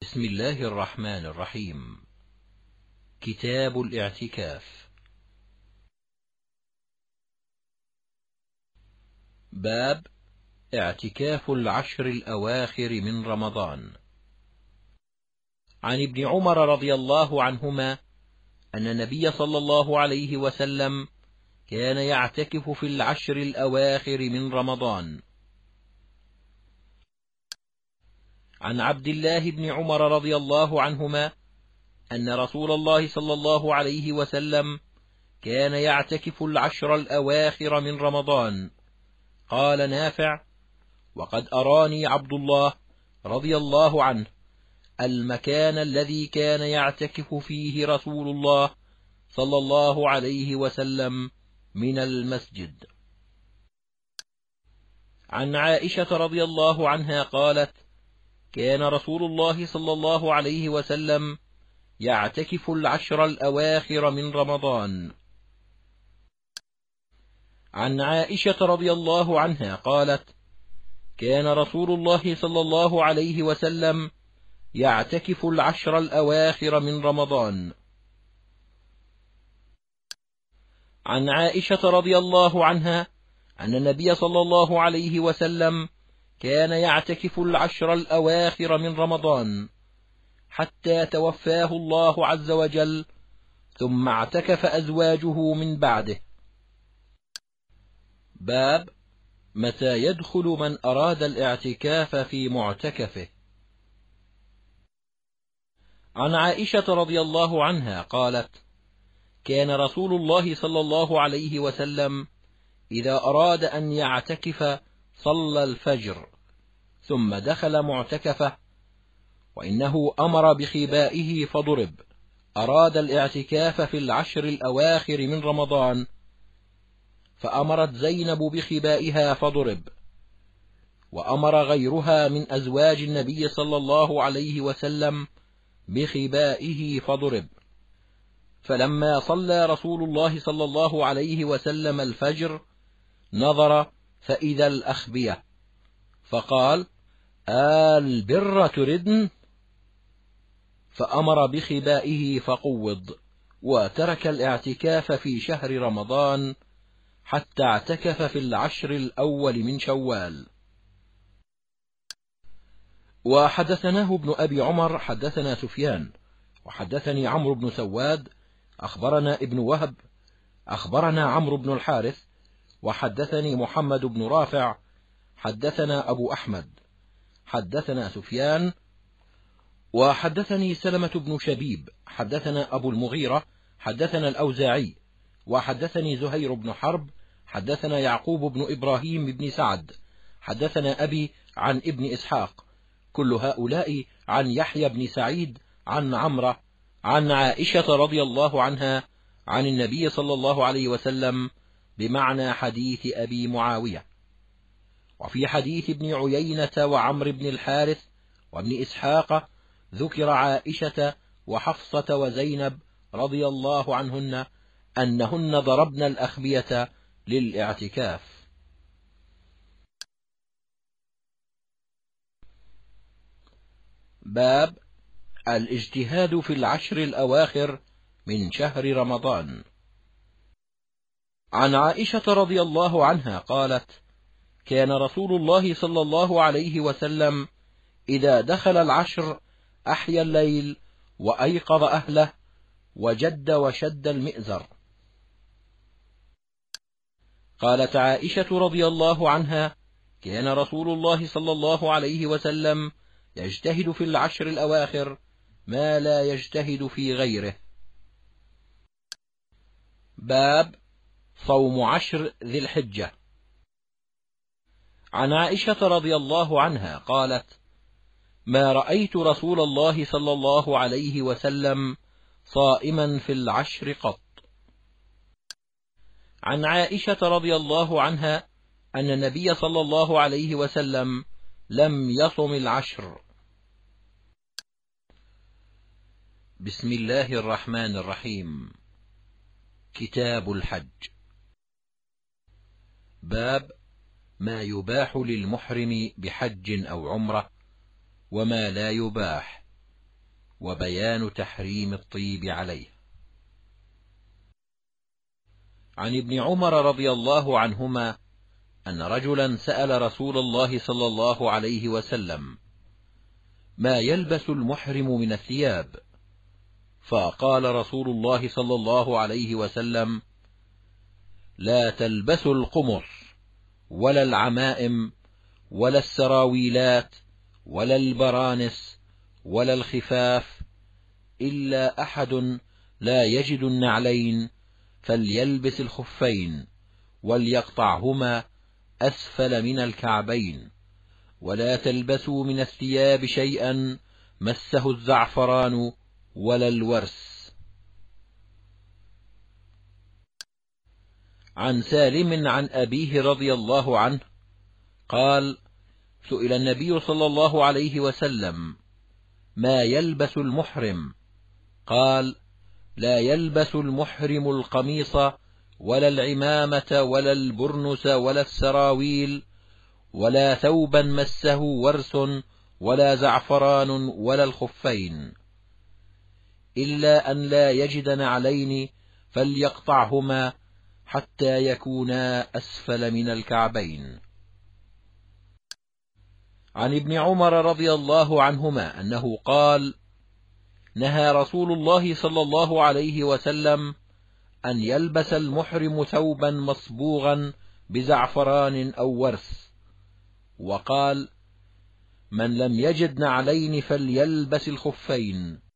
بسم الله الرحمن الرحيم. كتاب الاعتكاف. باب اعتكاف العشر الأواخر من رمضان. عن ابن عمر رضي الله عنهما أن النبي صلى الله عليه وسلم كان يعتكف في العشر الأواخر من رمضان. عن عبد الله بن عمر رضي الله عنهما أن رسول الله صلى الله عليه وسلم كان يعتكف العشر الأواخر من رمضان. قال نافع: وقد أراني عبد الله رضي الله عنه المكان الذي كان يعتكف فيه رسول الله صلى الله عليه وسلم من المسجد. عن عائشة رضي الله عنها قالت: كان رسول الله صلى الله عليه وسلم يعتكف العشر الأواخر من رمضان. عن عائشة رضي الله عنها قالت: كان رسول الله صلى الله عليه وسلم يعتكف العشر الأواخر من رمضان. عن عائشة رضي الله عنها أن النبي صلى الله عليه وسلم كان يعتكف العشر الأواخر من رمضان حتى توفاه الله عز وجل، ثم اعتكف أزواجه من بعده. باب متى يدخل من أراد الاعتكاف في معتكفه. عن عائشة رضي الله عنها قالت: كان رسول الله صلى الله عليه وسلم إذا أراد أن يعتكف صلى الفجر ثم دخل معتكفه، وإنه أمر بخبائه فضرب. أراد الاعتكاف في العشر الأواخر من رمضان، فأمرت زينب بخبائها فضرب، وأمر غيرها من أزواج النبي صلى الله عليه وسلم بخبائه فضرب. فلما صلى رسول الله صلى الله عليه وسلم الفجر نظر فإذا الأخبية، فقال: البر تردن؟ فأمر بخبائه فقوض، وترك الاعتكاف في شهر رمضان حتى اعتكف في العشر الأول من شوال. وحدثناه ابن أبي عمر حدثنا سفيان وحدثني عمرو بن سواد أخبرنا ابن وهب أخبرنا عمرو بن الحارث وحدثني محمد بن رافع حدثنا أبو أحمد حدثنا سفيان وحدثني سلمة بن شبيب حدثنا أبو المغيرة حدثنا الأوزاعي وحدثني زهير بن حرب حدثنا يعقوب بن إبراهيم بن سعد حدثنا أبي عن ابن إسحاق، كل هؤلاء عن يحيى بن سعيد عن عمرة عن عائشة رضي الله عنها عن النبي صلى الله عليه وسلم بمعنى حديث أبي معاوية. وفي حديث ابن عيينة وعمر بن الحارث وابن إسحاق ذكر عائشة وحفصة وزينب رضي الله عنهن أنهن ضربن الأخبية للاعتكاف. باب الاجتهاد في العشر الأواخر من شهر رمضان. عن عائشة رضي الله عنها قالت: كان رسول الله صلى الله عليه وسلم إذا دخل العشر أحيا الليل وأيقظ أهله وجد وشد المئزر. قالت عائشة رضي الله عنها: كان رسول الله صلى الله عليه وسلم يجتهد في العشر الأواخر ما لا يجتهد في غيره. باب صوم عشر ذي الحجة. عن عائشة رضي الله عنها قالت: ما رأيت رسول الله صلى الله عليه وسلم صائما في العشر قط. عن عائشة رضي الله عنها أن النبي صلى الله عليه وسلم لم يصم العشر. بسم الله الرحمن الرحيم. كتاب الحج. باب ما يباح للمحرم بحج أو عمرة وما لا يباح. وبيان تحريم الطيب عليه. عن ابن عمر رضي الله عنهما أن رجلا سأل رسول الله صلى الله عليه وسلم: ما يلبس المحرم من الثياب؟ فقال رسول الله صلى الله عليه وسلم: لا تلبسوا القمص ولا العمائم ولا السراويلات ولا البرانس ولا الخفاف، إلا أحد لا يجد النعلين فليلبس الخفين وليقطعهما أسفل من الكعبين، ولا تلبسوا من الثياب شيئا مسه الزعفران ولا الورس. عن سالم عن أبيه رضي الله عنه قال: سئل النبي صلى الله عليه وسلم: ما يلبس المحرم؟ قال: لا يلبس المحرم القميص ولا العمامة ولا البرنس ولا السراويل ولا ثوبا مسه ورس ولا زعفران ولا الخفين، إلا أن لا يجد نعلين فليقطعهما حتى يكونا أسفل من الكعبين. عن ابن عمر رضي الله عنهما أنه قال: نهى رسول الله صلى الله عليه وسلم أن يلبس المحرم ثوبا مصبوغا بزعفران أو ورس، وقال: من لم يجد نعلين فليلبس الخفين،